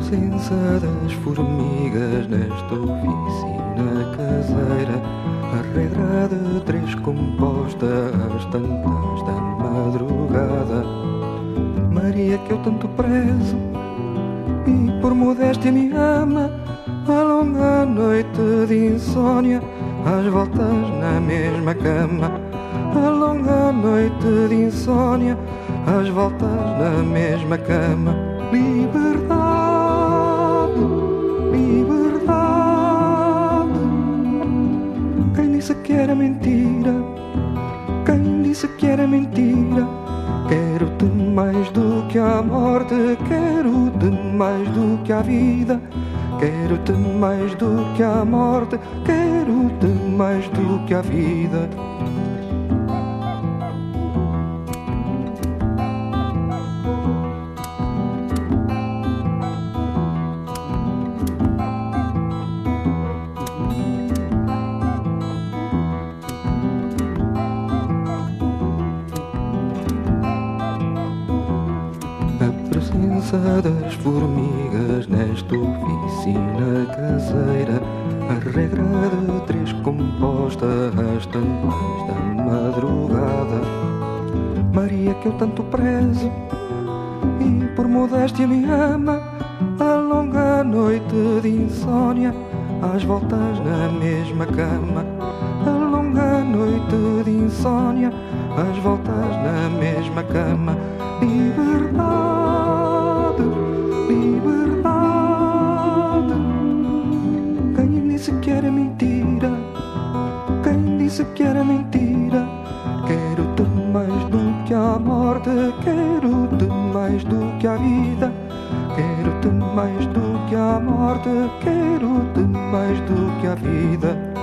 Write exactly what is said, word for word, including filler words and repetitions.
presença das formigas nesta oficina caseira, a regra de três composta às tantas da madrugada. Maria, que eu tanto prezo e por modéstia me ama, a longa noite de insônia, às voltas na mesma cama. A longa noite de insônia, às voltas na mesma cama. Liberdade, liberdade. Quem disse que era mentira? Quem disse que era mentira? Quero-te mais do que a morte, quero-te mais do que a vida. Quero-te mais do que a morte, quero-te mais do que a vida. A presença das formigas nesta oficina caseira, a regra de três composta às tantas da madrugada. Maria, que eu tanto prezo e por modéstia me ama, a longa noite de insônia, às voltas na mesma cama. A longa noite de insônia, às voltas na mesma cama. Liberdade, liberdade. Quem disse que era mentira? Quem disse que era mentira? Quero-te mais do que a morte, quero-te mais do que a vida. Quero-te mais do que a morte, quero-te mais do que a vida.